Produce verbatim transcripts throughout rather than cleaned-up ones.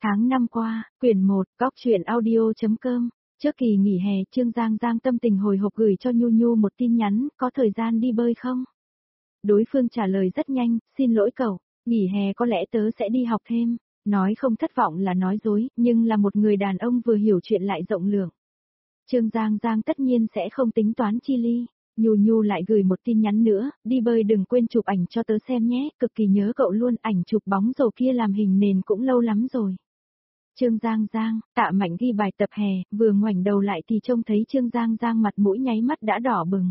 Tháng năm qua, quyển một, góc truyện audio.com. Trước kỳ nghỉ hè, Trương Giang Giang tâm tình hồi hộp gửi cho Nhu Nhu một tin nhắn, có thời gian đi bơi không? Đối phương trả lời rất nhanh, xin lỗi cậu, nghỉ hè có lẽ tớ sẽ đi học thêm. Nói không thất vọng là nói dối, nhưng là một người đàn ông vừa hiểu chuyện lại rộng lượng. Trương Giang Giang tất nhiên sẽ không tính toán chi ly. Nhu Nhu lại gửi một tin nhắn nữa, đi bơi đừng quên chụp ảnh cho tớ xem nhé, cực kỳ nhớ cậu luôn, ảnh chụp bóng rổ kia làm hình nền cũng lâu lắm rồi. Trương Giang Giang, Tạ Mạnh ghi bài tập hè, vừa ngoảnh đầu lại thì trông thấy Trương Giang Giang mặt mũi nháy mắt đã đỏ bừng.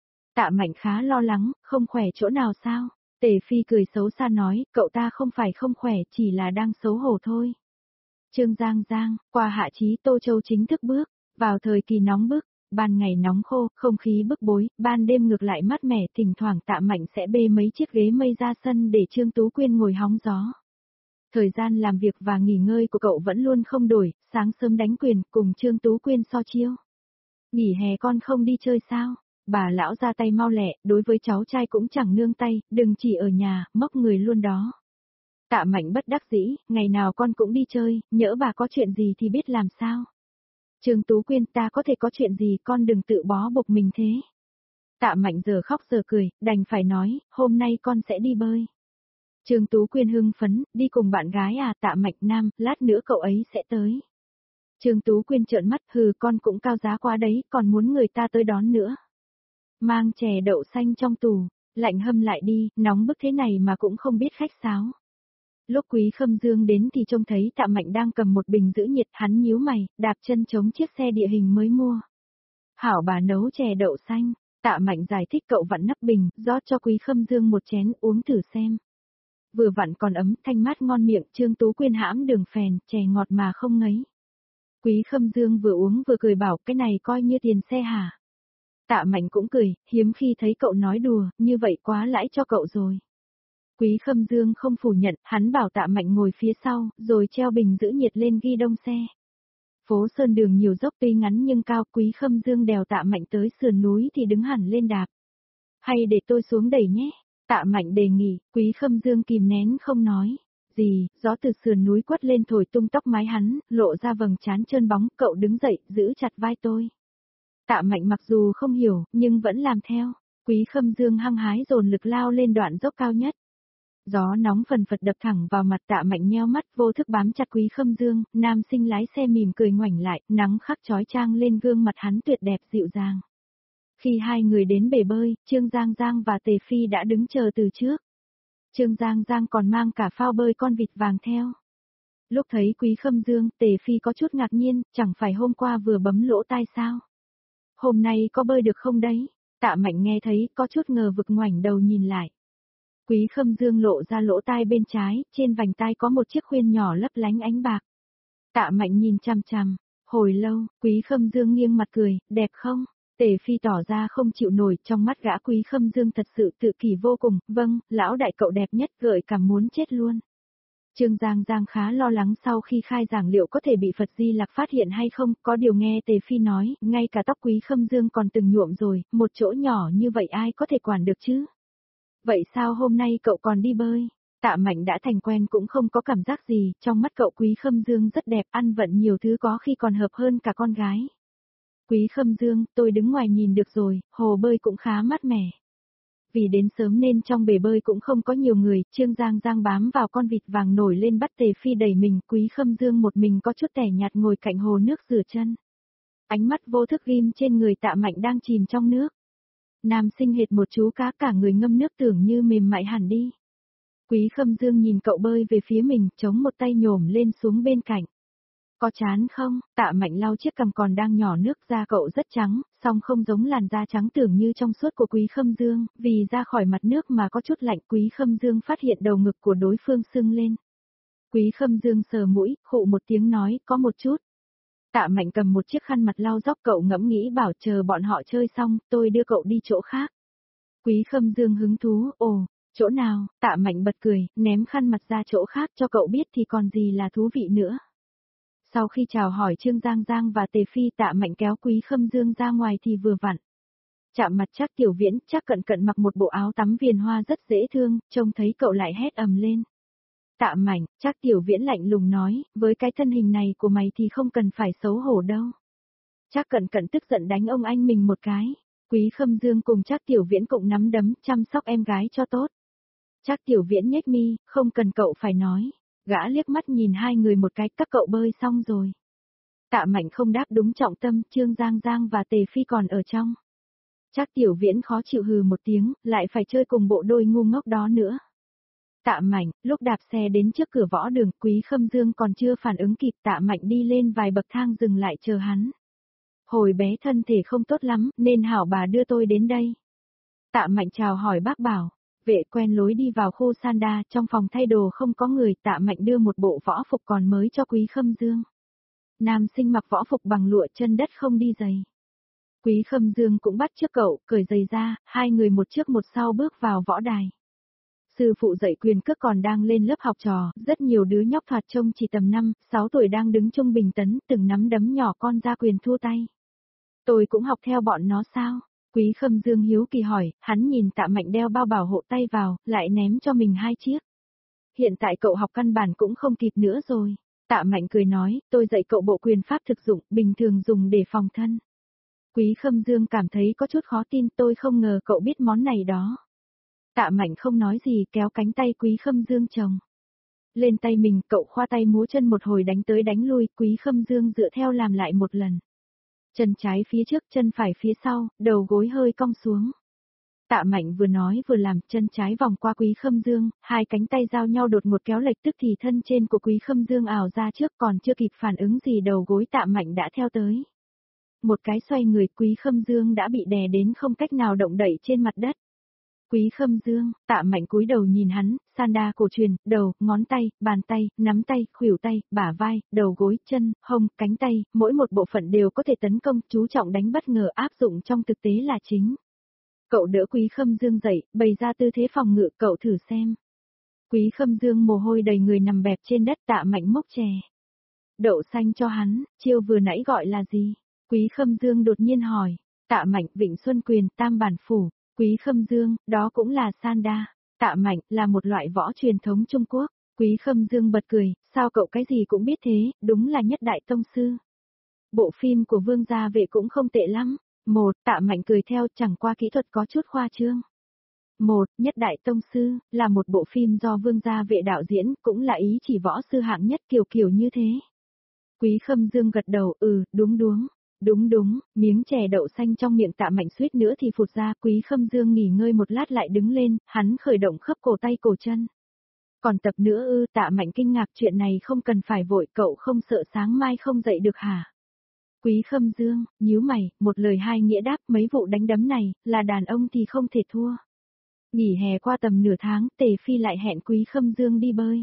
Tạ Mạnh khá lo lắng, không khỏe chỗ nào sao? Tề Phi cười xấu xa nói, cậu ta không phải không khỏe, chỉ là đang xấu hổ thôi. Trương Giang Giang, qua hạ chí Tô Châu chính thức bước vào thời kỳ nóng bức, ban ngày nóng khô, không khí bức bối, ban đêm ngược lại mát mẻ, thỉnh thoảng Tạ Mạnh sẽ bê mấy chiếc ghế mây ra sân để Trương Tú Quyên ngồi hóng gió. Thời gian làm việc và nghỉ ngơi của cậu vẫn luôn không đổi, sáng sớm đánh quyền cùng Trương Tú Quyên so chiêu. Nghỉ hè con không đi chơi sao? Bà lão ra tay mau lẹ, đối với cháu trai cũng chẳng nương tay, đừng chỉ ở nhà, móc người luôn đó. Tạ Mạnh bất đắc dĩ, ngày nào con cũng đi chơi, nhỡ bà có chuyện gì thì biết làm sao. Trương Tú Quyên, ta có thể có chuyện gì, con đừng tự bó buộc mình thế. Tạ Mạnh giờ khóc giờ cười, đành phải nói, hôm nay con sẽ đi bơi. Trương Tú Quyên hưng phấn, đi cùng bạn gái à? Tạ Mạnh nam, lát nữa cậu ấy sẽ tới. Trương Tú Quyên trợn mắt, hừ, con cũng cao giá quá đấy, còn muốn người ta tới đón nữa. Mang chè đậu xanh trong tủ, lạnh hâm lại đi, nóng bức thế này mà cũng không biết khách sáo. Lúc Quý Khâm Dương đến thì trông thấy Tạ Mạnh đang cầm một bình giữ nhiệt, hắn nhíu mày, đạp chân chống chiếc xe địa hình mới mua. Hảo bà nấu chè đậu xanh, Tạ Mạnh giải thích, cậu vặn nắp bình, rót cho Quý Khâm Dương một chén, uống thử xem. Vừa vặn còn ấm, thanh mát ngon miệng, Trương Tú Quyên hãm đường phèn, chè ngọt mà không ngấy. Quý Khâm Dương vừa uống vừa cười bảo, cái này coi như tiền xe hả? Tạ Mạnh cũng cười, hiếm khi thấy cậu nói đùa, như vậy quá lãi cho cậu rồi. Quý Khâm Dương không phủ nhận, hắn bảo Tạ Mạnh ngồi phía sau, rồi treo bình giữ nhiệt lên ghi đông xe. Phố Sơn đường nhiều dốc tuy ngắn nhưng cao, Quý Khâm Dương đèo Tạ Mạnh tới sườn núi thì đứng hẳn lên đạp. Hay để tôi xuống đẩy nhé? Tạ Mạnh đề nghị, Quý Khâm Dương kìm nén không nói. Gì, gió từ sườn núi quất lên thổi tung tóc mái hắn, lộ ra vầng trán trơn bóng, cậu đứng dậy, giữ chặt vai tôi. Tạ Mạnh mặc dù không hiểu, nhưng vẫn làm theo. Quý Khâm Dương hăng hái dồn lực lao lên đoạn dốc cao nhất. Gió nóng phần phật đập thẳng vào mặt, Tạ Mạnh nheo mắt vô thức bám chặt Quý Khâm Dương, nam sinh lái xe mỉm cười ngoảnh lại, nắng khắc chói chang lên gương mặt hắn tuyệt đẹp dịu dàng. Khi hai người đến bể bơi, Trương Giang Giang và Tề Phi đã đứng chờ từ trước. Trương Giang Giang còn mang cả phao bơi con vịt vàng theo. Lúc thấy Quý Khâm Dương, Tề Phi có chút ngạc nhiên, chẳng phải hôm qua vừa bấm lỗ tai sao? Hôm nay có bơi được không đấy? Tạ Mạnh nghe thấy, có chút ngờ vực ngoảnh đầu nhìn lại. Quý Khâm Dương lộ ra lỗ tai bên trái, trên vành tai có một chiếc khuyên nhỏ lấp lánh ánh bạc. Tạ Mạnh nhìn chằm chằm, hồi lâu, Quý Khâm Dương nghiêng mặt cười, đẹp không? Tề Phi tỏ ra không chịu nổi, trong mắt gã Quý Khâm Dương thật sự tự kỷ vô cùng, vâng, lão đại cậu đẹp nhất, gợi cảm muốn chết luôn. Trương Giang Giang khá lo lắng sau khi khai giảng liệu có thể bị Phật Di Lặc phát hiện hay không, có điều nghe Tề Phi nói, ngay cả tóc Quý Khâm Dương còn từng nhuộm rồi, một chỗ nhỏ như vậy ai có thể quản được chứ? Vậy sao hôm nay cậu còn đi bơi? Tạ Mạnh đã thành quen cũng không có cảm giác gì, trong mắt cậu Quý Khâm Dương rất đẹp, ăn vận nhiều thứ có khi còn hợp hơn cả con gái. Quý Khâm Dương, tôi đứng ngoài nhìn được rồi, hồ bơi cũng khá mát mẻ. Vì đến sớm nên trong bể bơi cũng không có nhiều người, Trương Giang Giang bám vào con vịt vàng nổi lên bắt Tề Phi đẩy mình, Quý Khâm Dương một mình có chút tẻ nhạt ngồi cạnh hồ nước rửa chân. Ánh mắt vô thức ghim trên người Tạ Mạnh đang chìm trong nước. Nam sinh hệt một chú cá cả người ngâm nước tưởng như mềm mại hẳn đi. Quý Khâm Dương nhìn cậu bơi về phía mình, chống một tay nhổm lên xuống bên cạnh. Có chán không? Tạ Mạnh lau chiếc cằm còn đang nhỏ nước, da cậu rất trắng, song không giống làn da trắng tưởng như trong suốt của Quý Khâm Dương, vì ra khỏi mặt nước mà có chút lạnh. Quý Khâm Dương phát hiện đầu ngực của đối phương sưng lên. Quý Khâm Dương sờ mũi, khụ một tiếng nói, có một chút. Tạ Mạnh cầm một chiếc khăn mặt lau dóc, cậu ngẫm nghĩ bảo chờ bọn họ chơi xong, tôi đưa cậu đi chỗ khác. Quý Khâm Dương hứng thú, ồ, chỗ nào? Tạ Mạnh bật cười, ném khăn mặt ra chỗ khác cho cậu biết thì còn gì là thú vị nữa. Sau khi chào hỏi Trương Giang Giang và Tề Phi, Tạ Mạnh kéo Quý Khâm Dương ra ngoài thì vừa vặn. Chạm mặt Trác Tiểu Viễn, Trác Cận Cận mặc một bộ áo tắm viền hoa rất dễ thương, trông thấy cậu lại hét ầm lên. Tạ Mạnh, Trác Tiểu Viễn lạnh lùng nói, với cái thân hình này của mày thì không cần phải xấu hổ đâu. Trác Cẩn Cẩn tức giận đánh ông anh mình một cái. Quý Khâm Dương cùng Trác Tiểu Viễn cộng nắm đấm chăm sóc em gái cho tốt. Trác Tiểu Viễn nhếch mi, không cần cậu phải nói. Gã liếc mắt nhìn hai người một cái, các cậu bơi xong rồi. Tạ Mạnh không đáp đúng trọng tâm, Trương Giang Giang và Tề Phi còn ở trong. Trác Tiểu Viễn khó chịu hừ một tiếng, lại phải chơi cùng bộ đôi ngu ngốc đó nữa. Tạ Mạnh, lúc đạp xe đến trước cửa võ đường, Quý Khâm Dương còn chưa phản ứng kịp, Tạ Mạnh đi lên vài bậc thang dừng lại chờ hắn. Hồi bé thân thể không tốt lắm, nên hảo bà đưa tôi đến đây. Tạ Mạnh chào hỏi bác bảo. Vệ quen lối đi vào khu Sanda, trong phòng thay đồ không có người, Tạ Mạnh đưa một bộ võ phục còn mới cho Quý Khâm Dương. Nam sinh mặc võ phục bằng lụa chân đất không đi giày. Quý Khâm Dương cũng bắt chước cậu, cởi giày ra, hai người một trước một sau bước vào võ đài. Sư phụ dạy quyền cước còn đang lên lớp học trò, rất nhiều đứa nhóc thoạt trông chỉ tầm năm, sáu tuổi đang đứng trung bình tấn, từng nắm đấm nhỏ con ra quyền thua tay. Tôi cũng học theo bọn nó sao? Quý Khâm Dương hiếu kỳ hỏi, hắn nhìn Tạ Mạnh đeo bao bảo hộ tay vào, lại ném cho mình hai chiếc. Hiện tại cậu học căn bản cũng không kịp nữa rồi. Tạ Mạnh cười nói, tôi dạy cậu bộ quyền pháp thực dụng, bình thường dùng để phòng thân. Quý Khâm Dương cảm thấy có chút khó tin, tôi không ngờ cậu biết món này đó. Tạ Mạnh không nói gì, kéo cánh tay Quý Khâm Dương chồng lên tay mình, cậu khoa tay múa chân một hồi đánh tới đánh lui, Quý Khâm Dương dựa theo làm lại một lần. Chân trái phía trước, chân phải phía sau, đầu gối hơi cong xuống. Tạ Mạnh vừa nói vừa làm, chân trái vòng qua Quý Khâm Dương, hai cánh tay giao nhau đột ngột kéo lệch, tức thì thân trên của Quý Khâm Dương ảo ra trước, còn chưa kịp phản ứng gì đầu gối Tạ Mạnh đã theo tới. Một cái xoay người, Quý Khâm Dương đã bị đè đến không cách nào động đậy trên mặt đất. Quý Khâm Dương, Tạ Mạnh cúi đầu nhìn hắn, Sanda cổ truyền, đầu, ngón tay, bàn tay, nắm tay, khuỷu tay, bả vai, đầu gối, chân, hông, cánh tay, mỗi một bộ phận đều có thể tấn công, chú trọng đánh bất ngờ, áp dụng trong thực tế là chính. Cậu đỡ Quý Khâm Dương dậy, bày ra tư thế phòng ngự, cậu thử xem. Quý Khâm Dương mồ hôi đầy người nằm bẹp trên đất, Tạ Mạnh mốc chè đậu xanh cho hắn, chiêu vừa nãy gọi là gì? Quý Khâm Dương đột nhiên hỏi. Tạ Mạnh, Vịnh Xuân Quyền, Tam Bản Phủ. Quý Khâm Dương, đó cũng là Sanda. Tạ Mạnh, là một loại võ truyền thống Trung Quốc. Quý Khâm Dương bật cười, sao cậu cái gì cũng biết thế, đúng là nhất đại tông sư. Bộ phim của Vương Gia Vệ cũng không tệ lắm. Một, Tạ Mạnh cười theo, chẳng qua kỹ thuật có chút khoa trương. Một, Nhất đại tông sư, là một bộ phim do Vương Gia Vệ đạo diễn, cũng là ý chỉ võ sư hạng nhất kiểu kiểu như thế. Quý Khâm Dương gật đầu, ừ, đúng đúng. Đúng đúng, miếng chè đậu xanh trong miệng Tạ Mạnh suýt nữa thì phụt ra, Quý Khâm Dương nghỉ ngơi một lát lại đứng lên, hắn khởi động khớp cổ tay cổ chân. Còn tập nữa ư? Tạ Mạnh kinh ngạc, chuyện này không cần phải vội, cậu không sợ sáng mai không dậy được hả? Quý Khâm Dương, nhíu mày, một lời hai nghĩa đáp, mấy vụ đánh đấm này, là đàn ông thì không thể thua. Nghỉ hè qua tầm nửa tháng, Tề Phi lại hẹn Quý Khâm Dương đi bơi.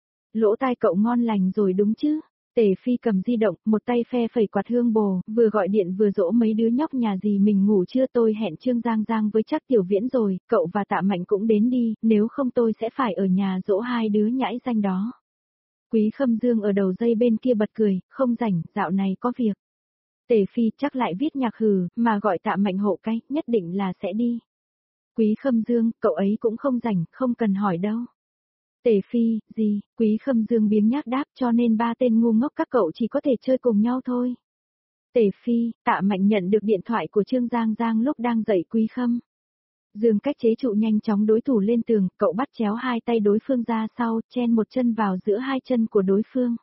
Lỗ tai cậu ngon lành rồi đúng chứ? Tề Phi cầm di động, một tay phe phẩy quạt hương bồ, vừa gọi điện vừa dỗ mấy đứa nhóc nhà gì mình ngủ chưa, tôi hẹn Trương Giang Giang với Trác Tiểu Viễn rồi, cậu và Tạ Mạnh cũng đến đi, nếu không tôi sẽ phải ở nhà dỗ hai đứa nhãi danh đó. Quý Khâm Dương ở đầu dây bên kia bật cười, không rảnh, dạo này có việc. Tề Phi chắc lại viết nhạc hừ, mà gọi Tạ Mạnh hộ cái, nhất định là sẽ đi. Quý Khâm Dương, cậu ấy cũng không rảnh, không cần hỏi đâu. Tề Phi, gì, Quý Khâm Dương biếng nhác đáp, cho nên ba tên ngu ngốc các cậu chỉ có thể chơi cùng nhau thôi. Tề Phi, Tạ Mạnh nhận được điện thoại của Trương Giang Giang lúc đang dạy Quý Khâm Dương cách chế trụ nhanh chóng đối thủ lên tường, cậu bắt chéo hai tay đối phương ra sau, chen một chân vào giữa hai chân của đối phương.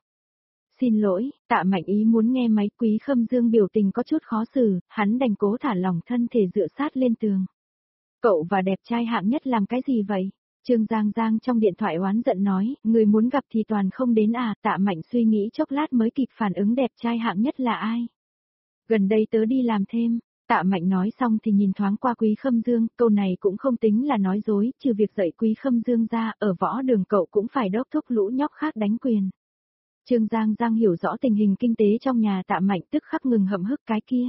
Xin lỗi, Tạ Mạnh ý muốn nghe máy. Quý Khâm Dương biểu tình có chút khó xử, hắn đành cố thả lỏng thân thể dựa sát lên tường. Cậu và đẹp trai hạng nhất làm cái gì vậy? Trương Giang Giang trong điện thoại oán giận nói, người muốn gặp thì toàn không đến à, Tạ Mạnh suy nghĩ chốc lát mới kịp phản ứng đẹp trai hạng nhất là ai. Gần đây tớ đi làm thêm, Tạ Mạnh nói xong thì nhìn thoáng qua Quý Khâm Dương, câu này cũng không tính là nói dối, trừ việc dạy Quý Khâm Dương ra, ở võ đường cậu cũng phải đốc thúc lũ nhóc khác đánh quyền. Trương Giang Giang hiểu rõ tình hình kinh tế trong nhà Tạ Mạnh tức khắc ngừng hậm hức cái kia.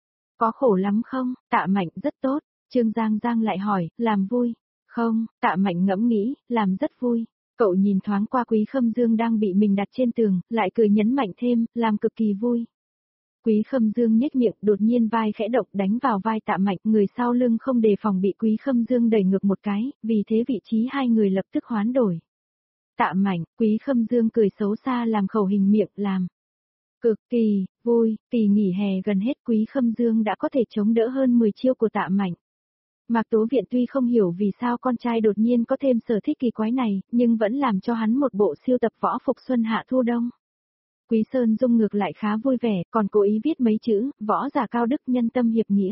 Có khổ lắm không? Tạ Mạnh rất tốt, Trương Giang Giang lại hỏi, làm vui. Không, Tạ Mạnh ngẫm nghĩ, làm rất vui. Cậu nhìn thoáng qua Quý Khâm Dương đang bị mình đặt trên tường, lại cười nhấn mạnh thêm, làm cực kỳ vui. Quý Khâm Dương nhếch miệng, đột nhiên vai khẽ động đánh vào vai Tạ Mạnh, người sau lưng không đề phòng bị Quý Khâm Dương đẩy ngược một cái, vì thế vị trí hai người lập tức hoán đổi. Tạ Mạnh, Quý Khâm Dương cười xấu xa làm khẩu hình miệng làm. Cực kỳ, vui, kỳ nghỉ hè gần hết Quý Khâm Dương đã có thể chống đỡ hơn mười chiêu của Tạ Mạnh. Mạc Tố Viện tuy không hiểu vì sao con trai đột nhiên có thêm sở thích kỳ quái này, nhưng vẫn làm cho hắn một bộ siêu tập võ phục xuân hạ thu đông. Quý Sơn Dung ngược lại khá vui vẻ, còn cố ý viết mấy chữ, võ giả cao đức nhân tâm hiệp nghĩa.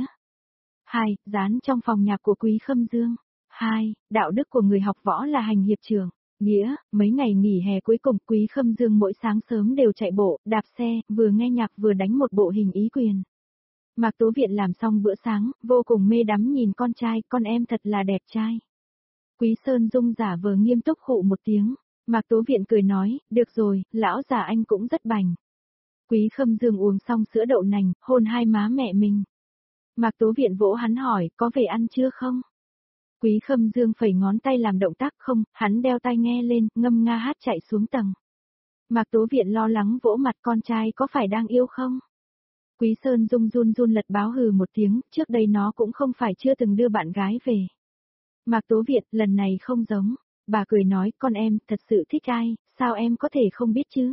Hai, dán trong phòng nhạc của Quý Khâm Dương. Hai, đạo đức của người học võ là hành hiệp trưởng. Nghĩa, mấy ngày nghỉ hè cuối cùng Quý Khâm Dương mỗi sáng sớm đều chạy bộ, đạp xe, vừa nghe nhạc vừa đánh một bộ hình ý quyền. Mạc Tố Viện làm xong bữa sáng, vô cùng mê đắm nhìn con trai, con em thật là đẹp trai. Quý Sơn Dung giả vờ nghiêm túc khụ một tiếng. Mạc Tố Viện cười nói, được rồi, lão già anh cũng rất bảnh. Quý Khâm Dương uống xong sữa đậu nành, hôn hai má mẹ mình. Mạc Tố Viện vỗ hắn hỏi, có về ăn chưa không? Quý Khâm Dương phẩy ngón tay làm động tác không, hắn đeo tai nghe lên, ngâm nga hát chạy xuống tầng. Mạc Tố Viện lo lắng vỗ mặt con trai có phải đang yêu không? Quý Sơn Dung run run lật báo hừ một tiếng, trước đây nó cũng không phải chưa từng đưa bạn gái về. Mạc Tố Viện, lần này không giống. Bà cười nói, con em, thật sự thích ai, sao em có thể không biết chứ?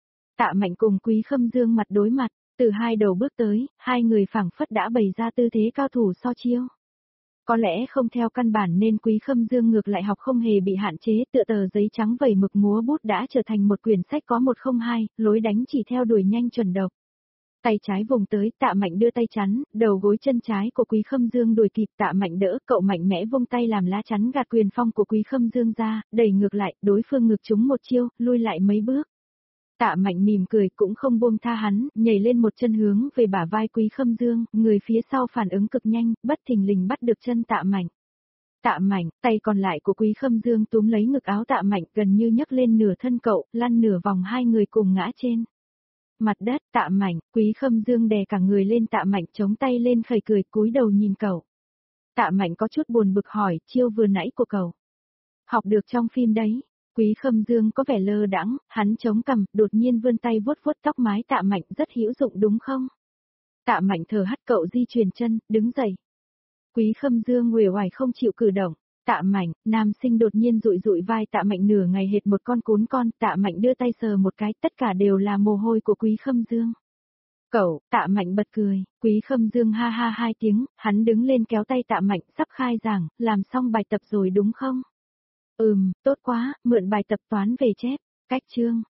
Tạ Mạnh cùng Quý Khâm Dương mặt đối mặt, từ hai đầu bước tới, hai người phảng phất đã bày ra tư thế cao thủ so chiêu. Có lẽ không theo căn bản nên Quý Khâm Dương ngược lại học không hề bị hạn chế, tựa tờ giấy trắng vẩy mực múa bút đã trở thành một quyển sách có một không hai, lối đánh chỉ theo đuổi nhanh chuẩn độc. Tay trái vùng tới, Tạ Mạnh đưa tay chắn, đầu gối chân trái của Quý Khâm Dương đuổi kịp, Tạ Mạnh đỡ, cậu mạnh mẽ vung tay làm lá chắn gạt quyền phong của Quý Khâm Dương ra, đẩy ngược lại, đối phương ngược trúng một chiêu, lui lại mấy bước. Tạ Mạnh mỉm cười cũng không buông tha hắn, nhảy lên một chân hướng về bả vai Quý Khâm Dương, người phía sau phản ứng cực nhanh, bất thình lình bắt được chân Tạ Mạnh. Tạ Mạnh, tay còn lại của Quý Khâm Dương túm lấy ngực áo Tạ Mạnh gần như nhấc lên nửa thân cậu, lăn nửa vòng hai người cùng ngã trên mặt đất. Tạ Mạnh, Quý Khâm Dương đè cả người lên, Tạ Mạnh chống tay lên khẩy cười cúi đầu nhìn cậu. Tạ Mạnh có chút buồn bực hỏi, chiêu vừa nãy của cậu học được trong phim đấy. Quý Khâm Dương có vẻ lơ đãng, hắn chống cằm, đột nhiên vươn tay vuốt vuốt tóc mái Tạ Mạnh, rất hữu dụng đúng không? Tạ Mạnh thở hắt, cậu di chuyển chân, đứng dậy. Quý Khâm Dương uể oải không chịu cử động. Tạ Mạnh, nam sinh đột nhiên dụi dụi vai Tạ Mạnh nửa ngày hệt một con cún con, Tạ Mạnh đưa tay sờ một cái, tất cả đều là mồ hôi của Quý Khâm Dương. Cậu, Tạ Mạnh bật cười, Quý Khâm Dương ha ha hai tiếng, hắn đứng lên kéo tay Tạ Mạnh, sắp khai giảng, làm xong bài tập rồi đúng không? Ừm, tốt quá, mượn bài tập toán về chép, cách chương.